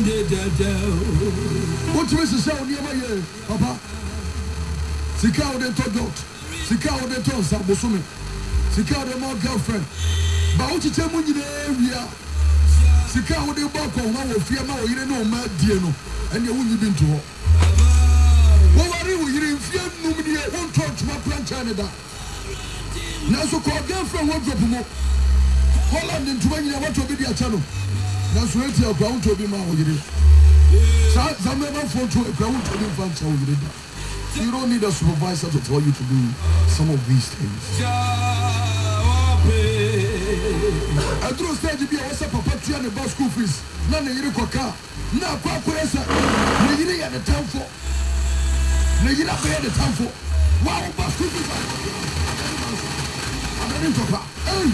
What you say on your papa? Sika o de to dot. Sika o de to sabosome. Sika o de more girlfriend. Ba o chiche mu nyina ewia. Sika o de ba ko ma wo fie ma wo yire no ma die no. Ene wo nyi bi nto ho. Wo wari wo yire fie num ne won touch ma plancha ne da. Na so ko girlfriend wo drop mo. Holland ntuma nyina what obi dia cha no. Na so eti akwa wo to bi ma wo yire. Some never phone to a ground to be. You don't need a supervisor to tell you to do some of these things. I through stage to be a papa and about school fees. None of you car. Now, Quaquesa, Nagini at the town for Nagina pay at the town for. Wow, about school fees. I'm in papa. Hey!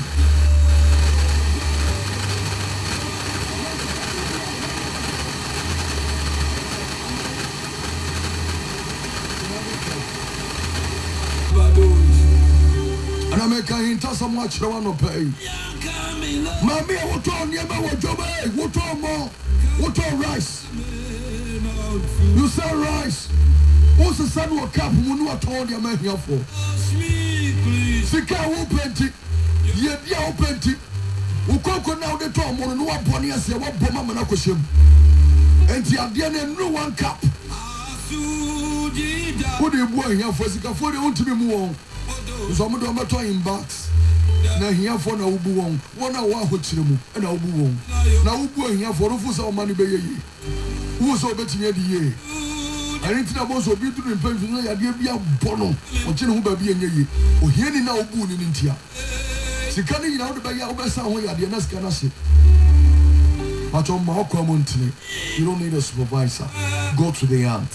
And I make a hint of so much I want to pay. Mammy, what on your what more? What on rice? You sell rice. What's the son will cap when you are told your man here for? Sika open it. Ye open it. Who could now the tom on no pony as you want Bomma Manakoshim. And the idea no one cup. What do you boy here for Sika for the own to be more? Some of them are toying box. Now here for no ubu wong. 1 hour hochiremu and a ubu wong. Now ubu here for Rufus or money bay. Who was so betting at the year? I didn't know about so beautiful in pension. I gave you a bono or chin baby and ye. Or hearing now boon in India. She can't even out by your best away at the Nascanasi. But on my common today, you don't need a supervisor. Go to the ant.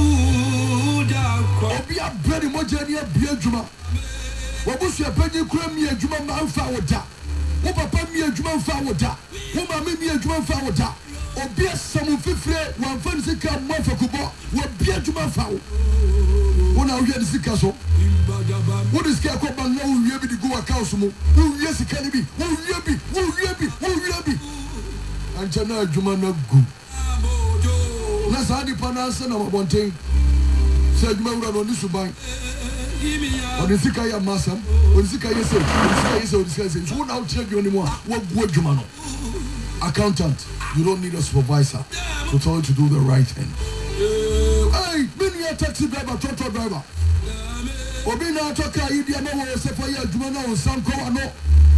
Be a very much any beer juma. What was your penny cream me a juma man found that? What papa me a juma found that? What mammy me a juma found that? Or be a some 50 one fancy car more for Kuba, what be a juma found? When I hear the sick castle, what is Kakoba now? You be the Goa Council? Who yes, it can be? Who you be? Who you be? Who you be? And Jana Juma no good. Nasadi Panasa no one thing. Said Mara on this bank. On the Sikaya Massa, on Sikaya says, who now tell you anymore? What would you man? Accountant, you don't need a supervisor to tell you to do the right thing. Hey, many a taxi driver, total driver. Obina Toka, Idiana, Sapphire, Jumana, and Sanko, no.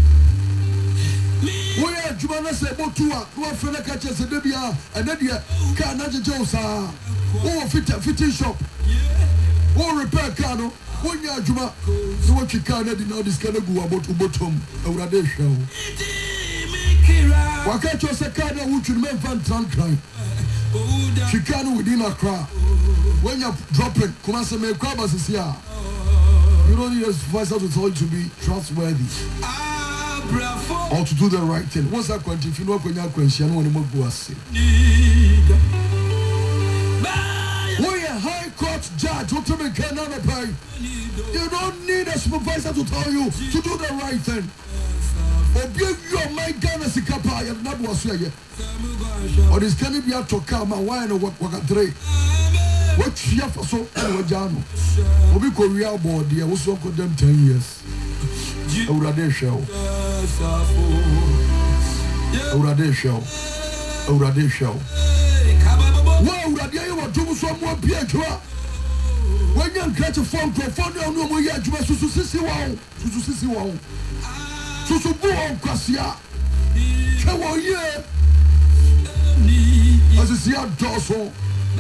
Where Jumana said, Motua, one friend catches a debia, and Nadia, Kanaja Josa, or fitting shop. Or repair cano, one year Juma, so what you can't know this kind of go about Ubotum, a Radesho. Wakacho Sakana, which you may find Trankline. She can within a crowd. When you're dropping, Kumasa may grab us this year. You don't need a supervisor to tell you to be trustworthy or to do the right thing. What's that question? If you know when you're question, one more go say. High court judge, what to make another pay. You don't need a supervisor to tell you to do the right thing. Or give your my gun as a capa and not was here. Or this can be out to come and wine or what a tray. What you have for so Jano? Or we could real board, dear, was so good them 10 years. Urade show. Urade show. Urade show. Wow, Radia, you want to do some more beer. When you catch a phone call, phone no more yet, you must see wow, to wow. To go on, Cassia. Come on, yeah. As you see, I'm Dawson.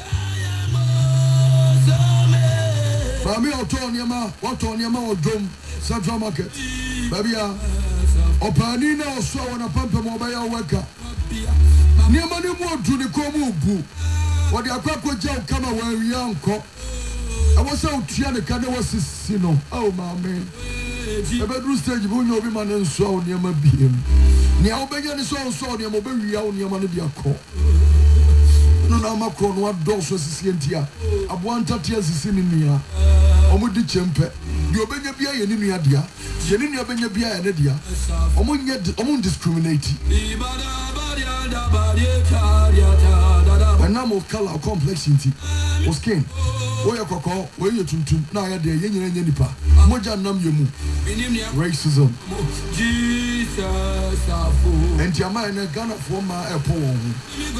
Family autonomy, what on your mouth, drum, Central Market. Baby, Opanina or so on a pump mobile worker. Near money more to the Komu. What the Aquaco Joe come away, young cock. I was out here, the kind of was you know. Oh, my man. A bedroom stage, you know, man and so near my beam. Now, begin is also near my baby, out near money be a call. No, no, my crown, what doors was seen here. I want 30 years is in me. I'm with the champion. You obey your beer in India, dear. You didn't obey your beer in India. I won't discriminate. And now more color complexity. O skin. O ya koko, o ya tuntum. Na ya de yenye nipa. Moja nam yemu. Racism. Jesus afu. And Jama na Ghana for ma epo won.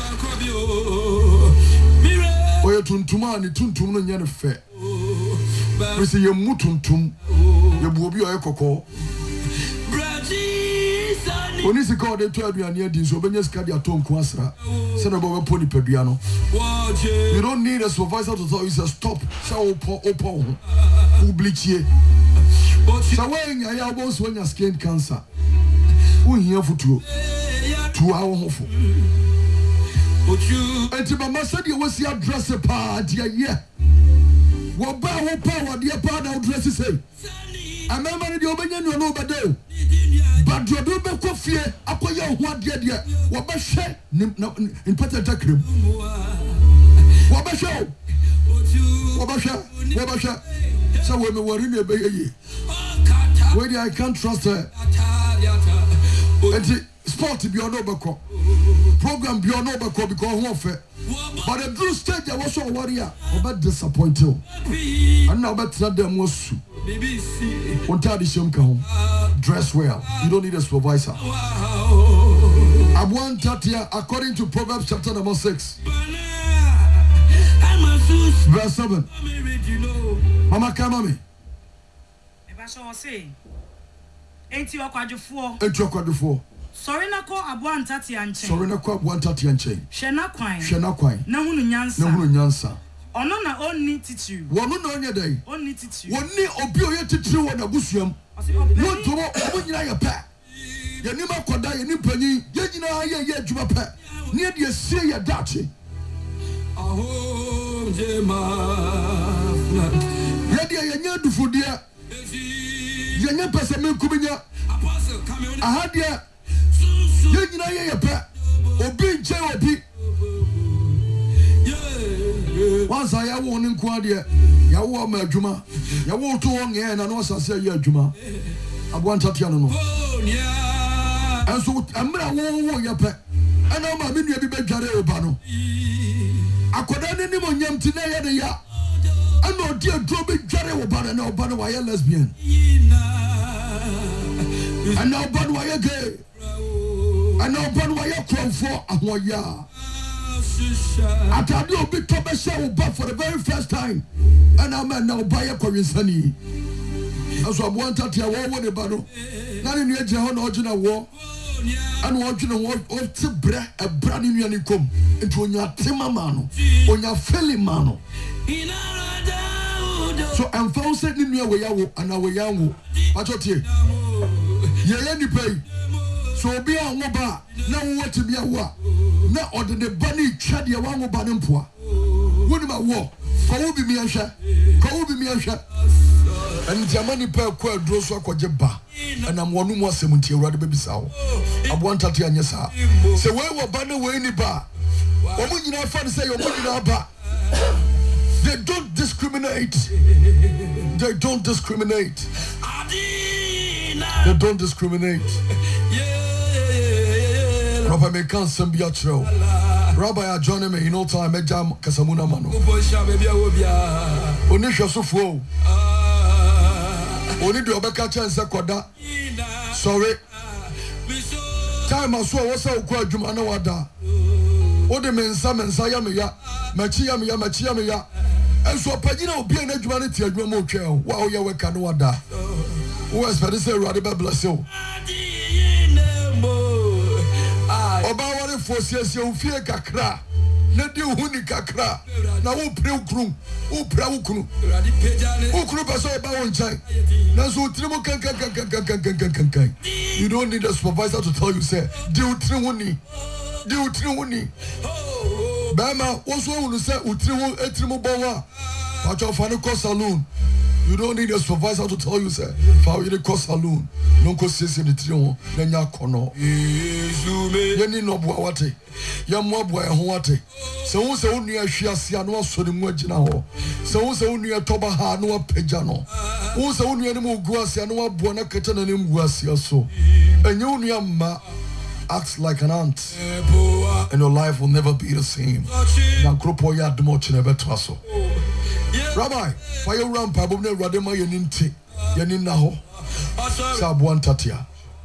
O ya tuntuma ni tuntum no nya ne fe. We say ye mutuntum. Ye bu obi o ya koko. Oni se call the 12 year din so benye ska dia ton ko asra se na bo poni padua no. You don't need a supervisor to tell you say stop say opo publichie so when ya bo so nya skin cancer unhia futuo tu awo hofo enti mama said you was your dress pa dia ye wo ba wo pa wo dia pa na dress say amema ni de obenya no no bado but do be kofie akoye ho ade de wo be hwe in patata krem wo be hwe so we me worry me be ye where I can't trust her and sport be on obeko program be on obeko because who fe but the blue stage I was so warrior about disappointed and now but them was dress well. You don't need a supervisor. Abuan Tatia, according to Proverbs chapter number 6, verse 7. Mama Kamami. Ain't you quadrufour? Sorry na ko Abuan Tatia and chain. Sorry na ko Abuan Tatia and chain. Shena Quine. Nahunu Nyansa. Ono na onni titiri. Wono na onye dai. Onni titiri. Wonni obi oye titiri wo na busuam. No to obo nyina ye pa. Ye ni makoda ye ni panyi, ye nyina ye adwuma pa. Ne de sie ye dache. Aho jema. Ye de ye nya dufudia. Ye nya pese men kubinya. Aha de ye nyina ye pa. Obi nche obi. Once I have one in Quadia, Yawa Majuma, Yawo to one and I know say Yajuma. I want Tatiano. And so I'm going to your pet. And I'm a mini baby Jare Obano. I could any more yam today. I know dear Droby Jare Obano, no Banawaya lesbian. And now Banawaya gay. And now Banawaya crow for a waya. I tell you, be top show but for the very first time, and I'm now buy a Korean. As I wanted to war with battle, not in your Jehan original war, and watching a war of Tibra, a brand new unicum into your Timamano, on your Philly mano. So I'm found setting me away and our young. I told you, you're any pay. So be a woba, now what to be a war. Now order the bunny chad ya one banempua. What about war? Call be me a shot. And Jamani per quail draws a quadjeba. And I'm one more cemetery rather baby sow. I want to tell you, sir. So where were banner way any bar? Or when you not find say you're moving our bar. They don't discriminate. They don't discriminate. Rabbi me can't send be a true. Rabbi join me in no time. Me jam kasamuna mano. Onisha sufo. Oni do obeka chance kwada. Sorry. Time aso wo sa okwa adwuma na wada. Ode mensa ya me ya. Machi ya. Enso pagina obi na adwuma ne ti adwuma mo twa. Wa o ye weka no wada. Wo expect say Rabbi bless you. Oba wari fosiesie ufie kakra na di huni kakra na wo pre ukru paso oba wonchai na so utrimo kan. You don't need a supervisor to tell you say di utri huni bama wo so wonu say etrimo bawa pacho fani ko saloon. You don't need a supervisor to tell you, sir. If I really cost saloon, no cost in the trio, then ya kono. Yenny no boawate, Yamwabwa Hoate. So who's the only a Shia no so the Mujina. So who's the only a Tobaha no Pejano. Who's the only animal Guasia no Buona Catan and Guasia so. And you ma acts like an aunt. and your life will never be the same. Rabbi, fire ramp, Abune Radema Yaninti, Yaninaho, Sabuan Tatia.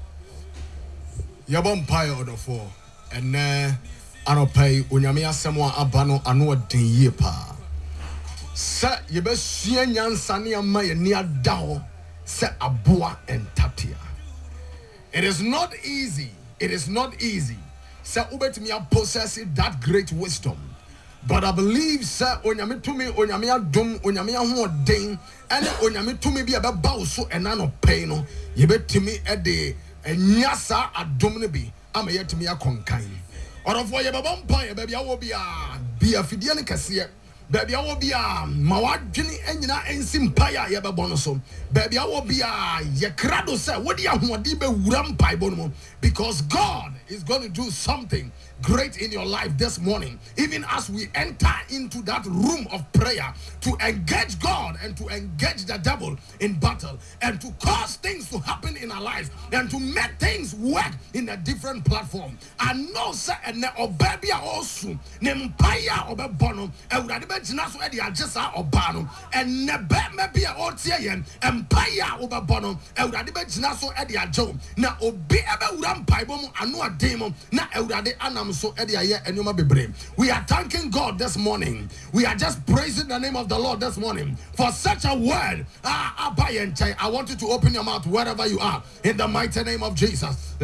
Yabon Pio or the four, and I don't pay Unyamia Samoa Abano Anua de Yepa. Sir, you best see Yan Sania Maya near Dao, Sir Abua and Tatia. It is not easy. It is not easy. Sir Ubetimia possessing that great wisdom. But I believe, sir, Onyame to me, Onyamia dum, Onyamia ho den, and Onyame to me be about bauso and nano paino. You bet to me a day, and nyasa a dominibi. I'm a yet to me a conkain. Or of why a vampire, baby, I will be a Fidian Cassia. Baby, I will be a Mawadjini Enina and Simpaya Yababonoso. Baby, I will be a Yakrado, sir. What do you want to be Rampai Bono? Because God is going to do something great in your life this morning, even as we enter into that room of prayer to engage God and to engage the devil in battle and to cause things to happen in our lives and to make things work in a different platform. I know, sir, and baby also Nempire or Bono, and Radibetinaso Eddie Ajasa or Bano, and Nebe maybe a Otian, Empire over Bono, and Radibetinaso Eddie Ajo. Now, Obe Rampai Bomo, Anua Demo, na Eudade Anam. So we are thanking God this morning. We are just praising the name of the Lord this morning for such a word. I want you to open your mouth wherever you are in the mighty name of Jesus.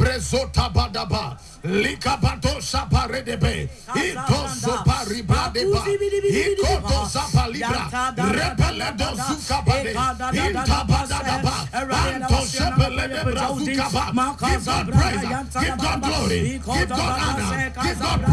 Likabato Shaparedebe, Ito Soparibadeba, Ikoto Sapalibra, Repeledo Sukabade, Intabadaba, Anto Shapaledebra Sukaba. Give God praise, give God glory, give God honor, give God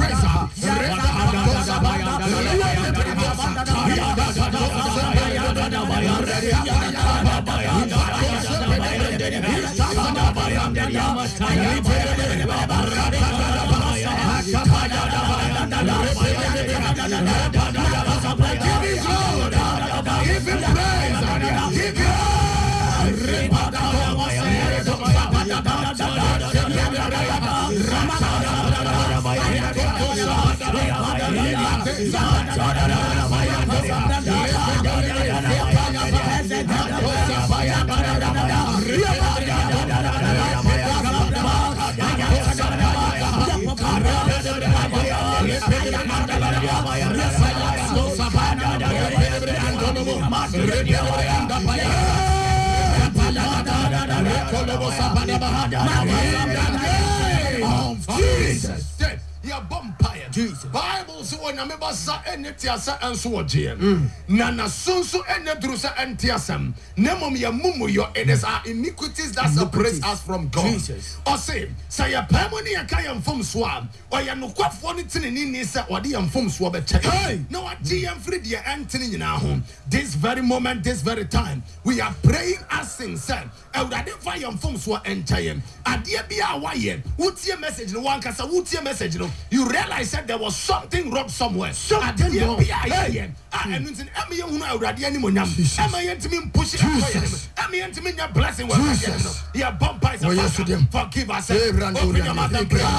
Jesus. Your vampire. Jesus. Bible so when I'm about sa entiasa and so again. Nana sunsu enedrusa entiasam. Nemom ya mumu yo. It is our iniquities that separates us from God. Jesus. Or say ya pemoni ya kaya mfum swab. Or ya nukwa foni tini nini sa wadi ya mfum swab. Hey. No wadi ya free ya entini na home. This very moment, this very time, we are praying as things said. Eudadifa ya mfum swab entayem. Adia biya waye. Uti message no one kasa uti message no. You realize that there was something wrong somewhere. Something wrong. Hey. And it's an Emmy who know already anymore. Emmy and me push it. Emmy and me your blessing was yeah, bump by the forgive us. Open your mouth and pray.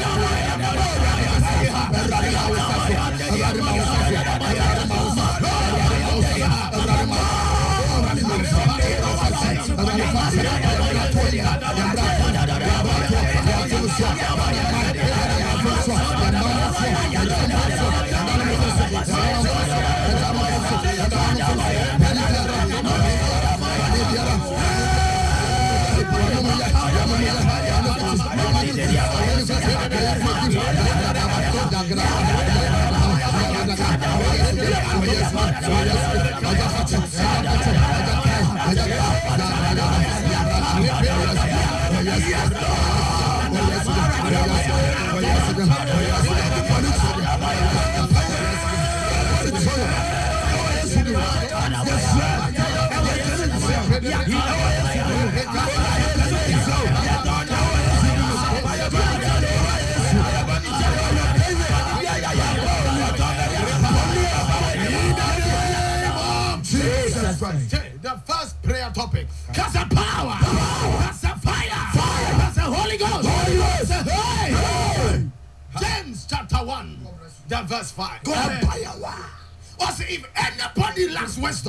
The first prayer topic. Cause of power. That's a fire. That's a Holy Ghost. That's a hey. James chapter 1, the verse 5. Also, if anybody lacks wisdom,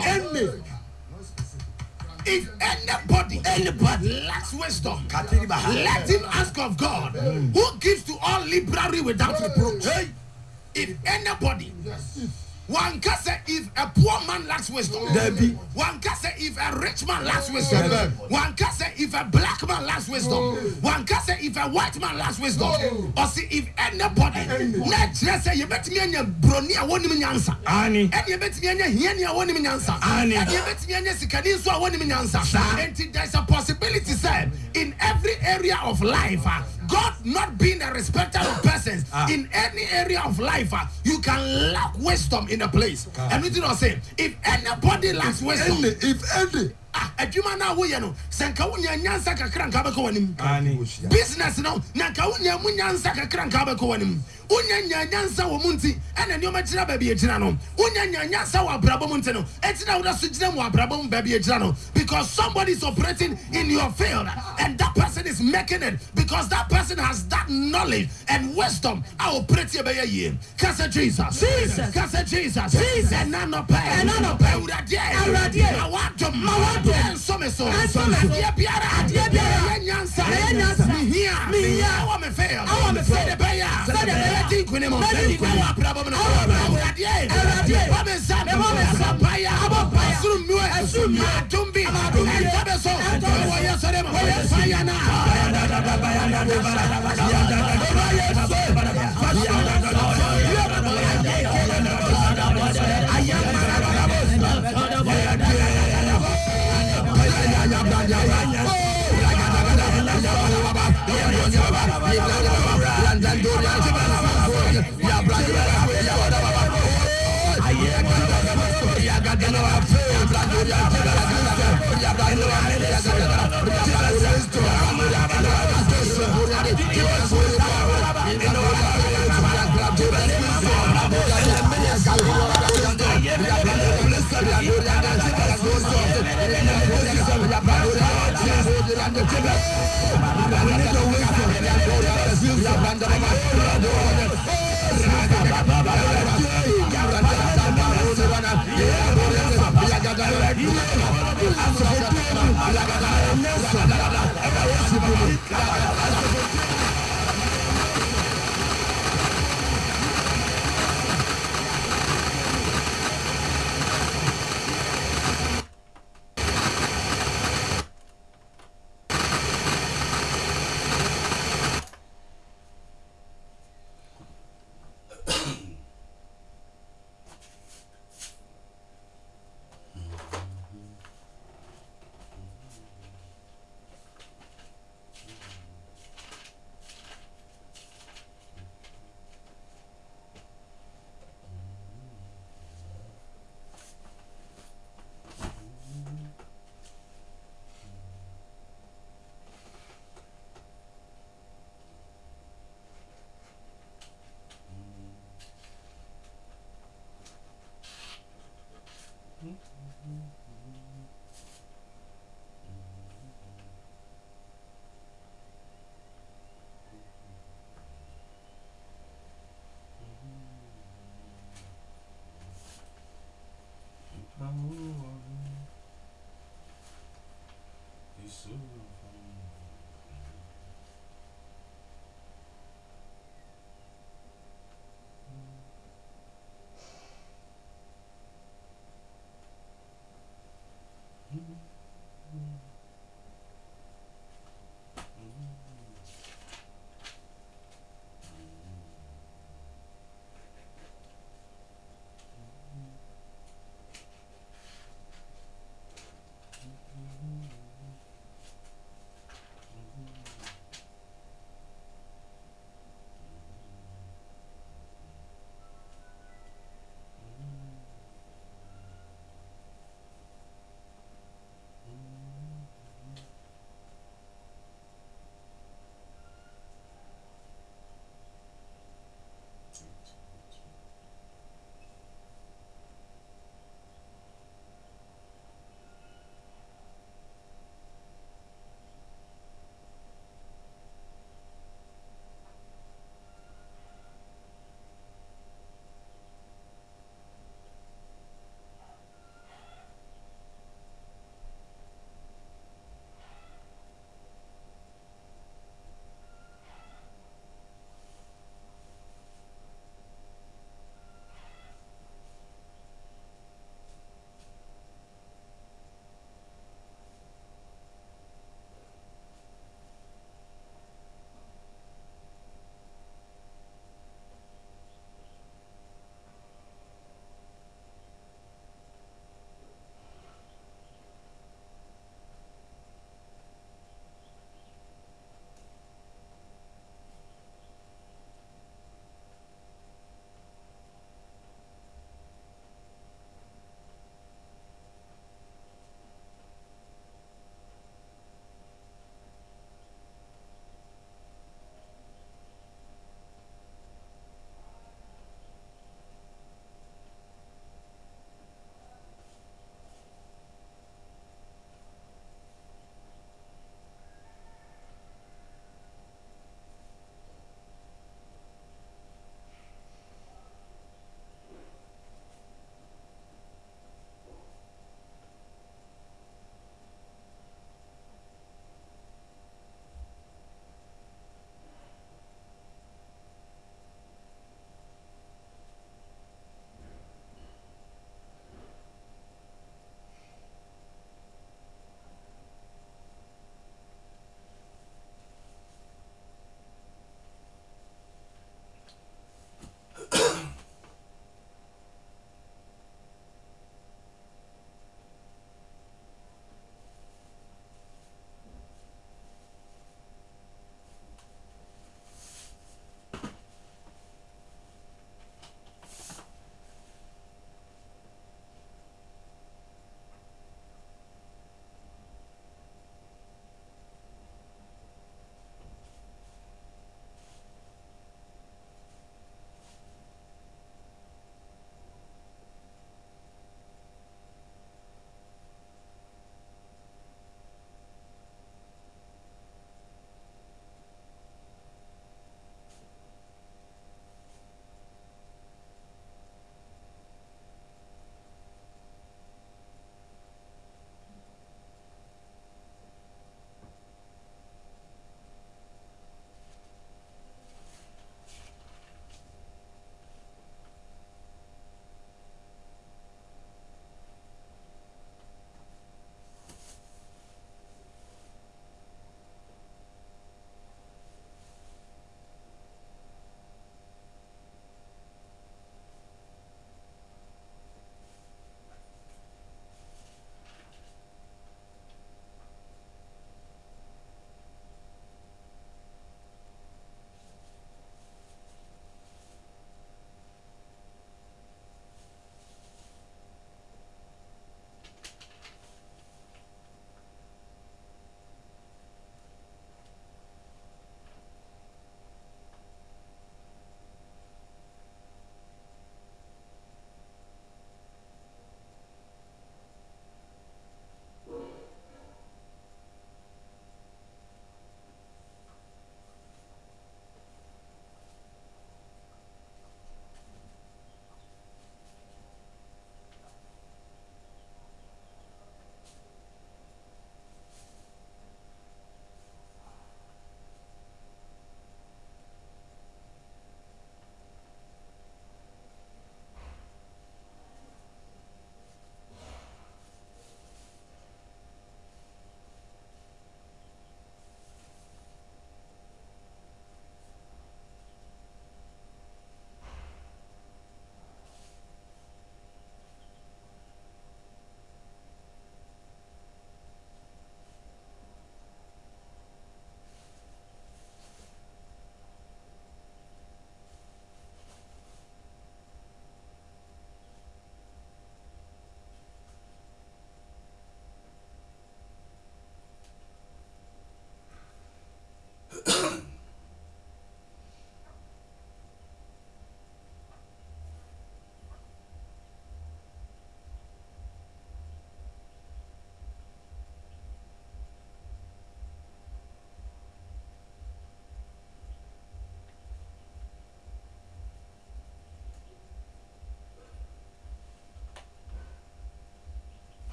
if anybody lacks wisdom, let him ask of God, who gives to all liberally without reproach. If anybody, one can say if a poor man lacks wisdom, one can say if a rich man lacks wisdom, one can say if a black man lacks wisdom, one can say if a white man lacks wisdom, or see if anybody, let's say you bet me any brony, I won't even answer, and you bet me any I won't even answer, and you bet me any Sikani, so I won't even answer. And there's a possibility, sir, in every area of life, God not being a respecter of persons, in any area of life, you can lack wisdom in a place. And we did not say, if anybody lacks wisdom, adwuma na wo ye no senka wonya nyansa kakra nka beko wanim business no na nka wonya munyansa kakra nka beko wanim wonya nyansa wo munti ene ne o makira ba bi ejira no wonya nyansa wo abrabo munti no etina wo da so jira mo abrabo mo ba bi ejira no because somebody is operating in your field and that person is making it because that person has that knowledge and wisdom I operate here by ye kasa Jesus and none of pay urade I want to some so adie biara nyansa me here I want me fail the beya think when mo problem no adie what me say baya asum tumbi entabe so wo yeso dem fire na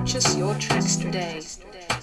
Purchase your tracks today.